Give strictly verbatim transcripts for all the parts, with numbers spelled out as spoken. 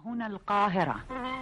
هنا القاهرة.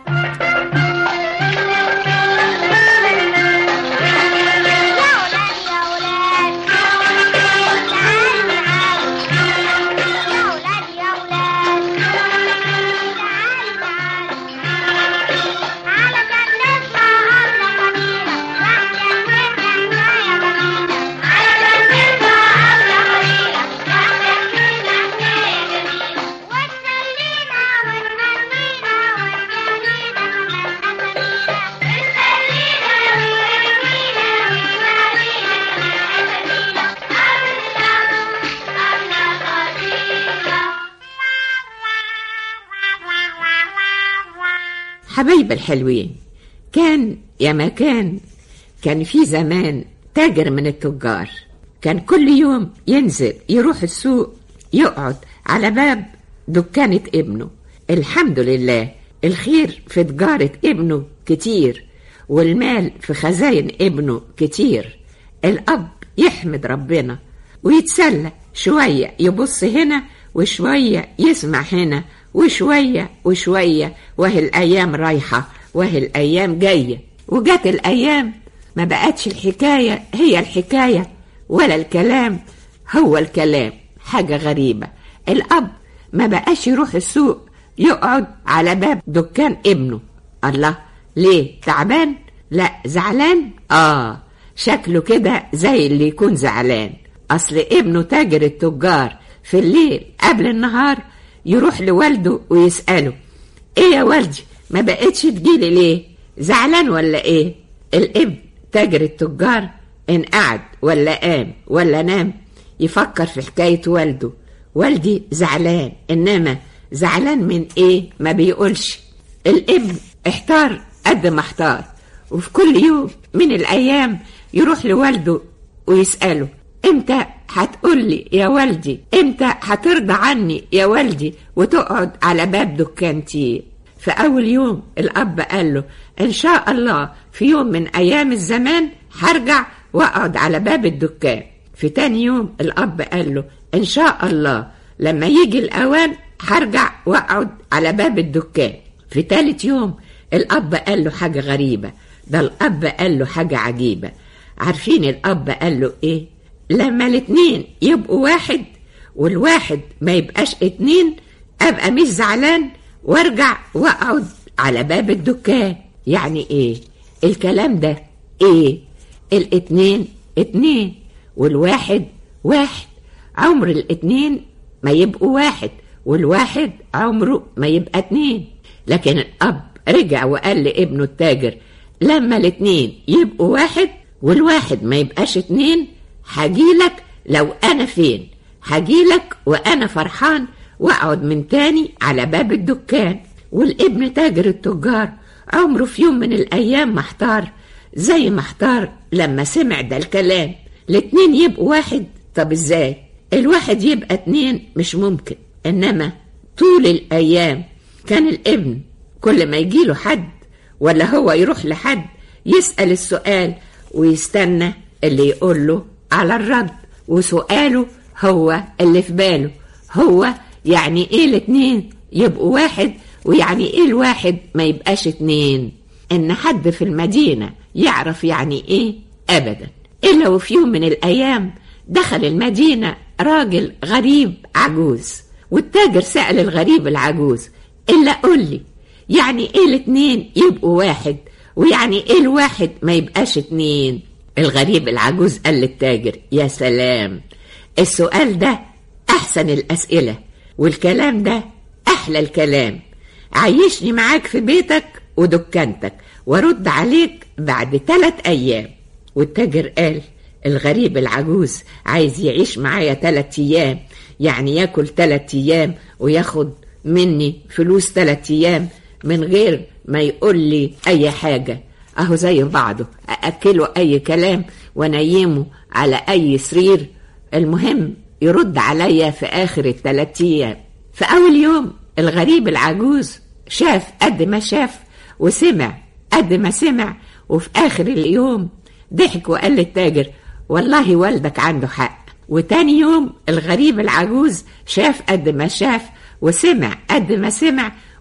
حبايب الحلوين، كان يا ما كان كان في زمان تاجر من التجار، كان كل يوم ينزل يروح السوق يقعد على باب دكانة ابنه. الحمد لله الخير في تجارة ابنه كتير، والمال في خزاين ابنه كتير. الأب يحمد ربنا ويتسلى شوية، يبص هنا وشوية يسمع هنا وشوية وشوية، وهي الأيام رايحة وهي الأيام جاية. وجات الأيام ما بقتش الحكاية هي الحكاية ولا الكلام هو الكلام. حاجة غريبة، الأب ما بقاش يروح السوق يقعد على باب دكان ابنه. الله، ليه؟ تعبان؟ لا، زعلان؟ آه شكله كده زي اللي يكون زعلان. أصل ابنه تاجر التجار في الليل قبل النهار يروح لوالده ويسأله: ايه يا والدي ما بقتش تجيلي ليه؟ زعلان ولا ايه؟ الابن تاجر التجار ان قعد ولا قام ولا نام يفكر في حكاية والده. والدي زعلان، انما زعلان من ايه ما بيقولش. الابن احتار قد ما احتار، وفي كل يوم من الايام يروح لوالده ويسأله: امتى هتقولي يا والدي؟ امتى هترضى عني يا والدي وتقعد على باب دكانتي؟ في اول يوم الاب قال له: ان شاء الله في يوم من ايام الزمان هرجع واقعد على باب الدكان. في تاني يوم الاب قال له: ان شاء الله لما يجي الاوان هرجع واقعد على باب الدكان. في تالت يوم الاب قال له حاجة غريبة، ده الاب قال له حاجة عجيبة. عارفين الاب قال له ايه؟ لما الاتنين يبقوا واحد والواحد ما يبقاش اتنين ابقى مش زعلان وارجع واقعد على باب الدكان. يعني ايه الكلام ده؟ ايه؟ الاتنين اتنين والواحد واحد، عمر الاتنين ما يبقوا واحد والواحد عمره ما يبقى اتنين. لكن الاب رجع وقال لابنه التاجر: لما الاتنين يبقوا واحد والواحد ما يبقاش اتنين هجيلك لو انا فين، هجيلك وانا فرحان واقعد من تاني على باب الدكان. والابن تاجر التجار عمره في يوم من الايام ما احتار زي ما احتار لما سمع ده الكلام. الاتنين يبقوا واحد؟ طب ازاي؟ الواحد يبقى اتنين مش ممكن. انما طول الايام كان الابن كل ما يجيله حد ولا هو يروح لحد يسأل السؤال ويستنى اللي يقول له على الرد، وسؤاله هو اللي في باله. هو يعني ايه الاتنين يبقوا واحد، ويعني ايه الواحد ما يبقاش اتنين؟ ان حد في المدينة يعرف يعني ايه؟ ابدا. الا وفي يوم من الايام دخل المدينة راجل غريب عجوز، والتاجر سأل الغريب العجوز: الا قولي يعني ايه الاتنين يبقوا واحد، ويعني ايه الواحد ما يبقاش اتنين؟ الغريب العجوز قال للتاجر: يا سلام، السؤال ده احسن الاسئلة، والكلام ده احلى الكلام. عيشني معاك في بيتك ودكانتك ورد عليك بعد ثلاث ايام. والتاجر قال: الغريب العجوز عايز يعيش معايا ثلاث ايام، يعني ياكل ثلاث ايام وياخد مني فلوس ثلاث ايام من غير ما يقول لي اي حاجة. اهو زي بعضه، ااكله اي كلام ونيمه على اي سرير، المهم يرد عليا في اخر الثلاث ايام. في اول يوم الغريب العجوز شاف قد ما شاف وسمع قد ما سمع، وفي اخر اليوم ضحك وقال للتاجر: والله والدك عنده حق. وتاني يوم الغريب العجوز شاف قد ما شاف وسمع قد ما سمع،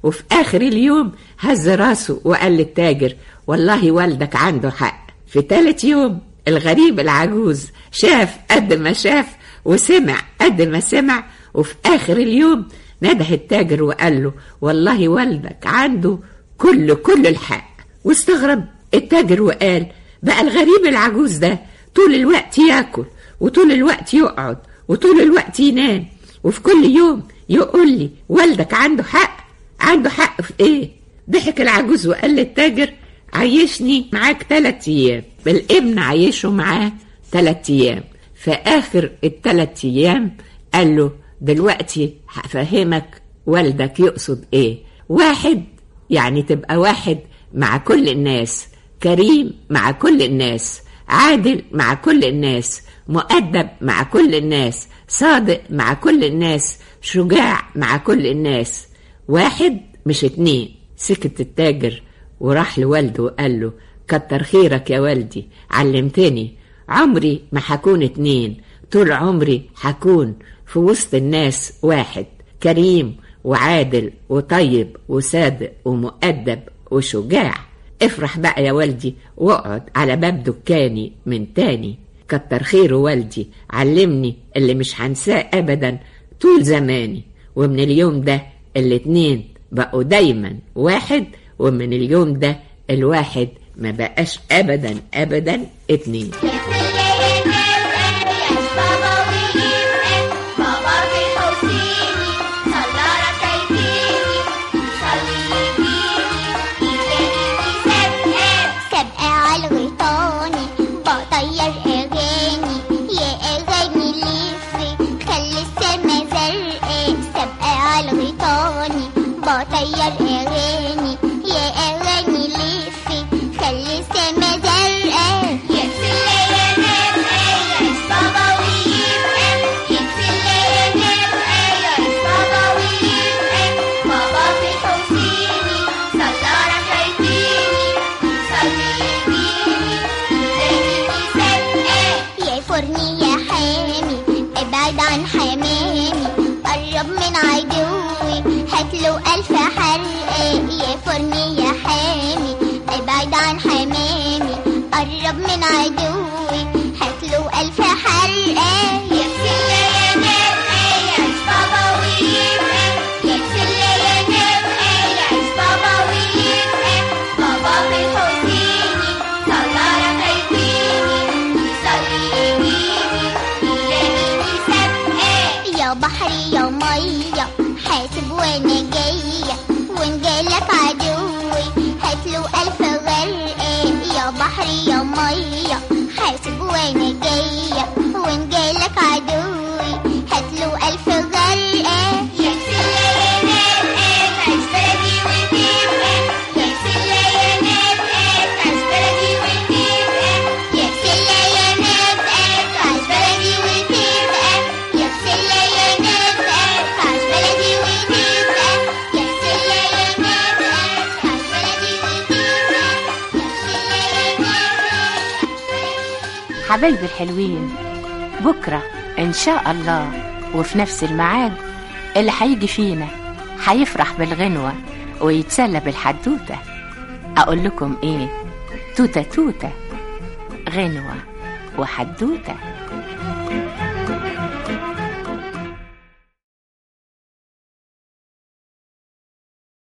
وفي آخر اليوم هز راسه وقال للتاجر: والله والدك عنده حق. في تالت يوم الغريب العجوز شاف قد ما شاف وسمع قد ما سمع، وفي آخر اليوم نده التاجر وقال له: والله والدك عنده كل كل الحق. واستغرب التاجر وقال: بقى الغريب العجوز ده طول الوقت ياكل وطول الوقت يقعد وطول الوقت ينام، وفي كل يوم يقول لي والدك عنده حق. عنده حق في ايه؟ ضحك العجوز وقال للتاجر: عيشني معاك تلات ايام. الابن عيشه معاه تلات ايام. في اخر التلات ايام قال له: دلوقتي هفهمك والدك يقصد ايه. واحد يعني تبقى واحد مع كل الناس، كريم مع كل الناس، عادل مع كل الناس، مؤدب مع كل الناس، صادق مع كل الناس، شجاع مع كل الناس. واحد مش اتنين. سكت التاجر وراح لوالده وقال له: كتر خيرك يا والدي، علمتني. عمري ما هكون اتنين، طول عمري هكون في وسط الناس واحد، كريم وعادل وطيب وصادق ومؤدب وشجاع. افرح بقى يا والدي واقعد على باب دكاني من تاني. كتر خيره والدي، علمني اللي مش هنساه ابدا طول زماني. ومن اليوم ده الاتنين بقوا دايما واحد، ومن اليوم ده الواحد ما بقاش ابدا ابدا اتنين. حبايبي الحلوين، بكرة إن شاء الله وفي نفس الميعاد اللي هيجي فينا هيفرح بالغنوة ويتسلى بالحدوتة. أقول لكم إيه؟ توتة توتة، غنوة وحدوتة.